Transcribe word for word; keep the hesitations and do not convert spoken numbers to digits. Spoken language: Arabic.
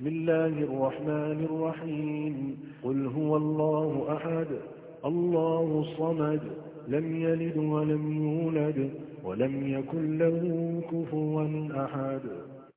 بسم الله الرحمن الرحيم قل هو الله أحد الله الصمد لم يلد ولم يولد ولم يكن له كفوا أحد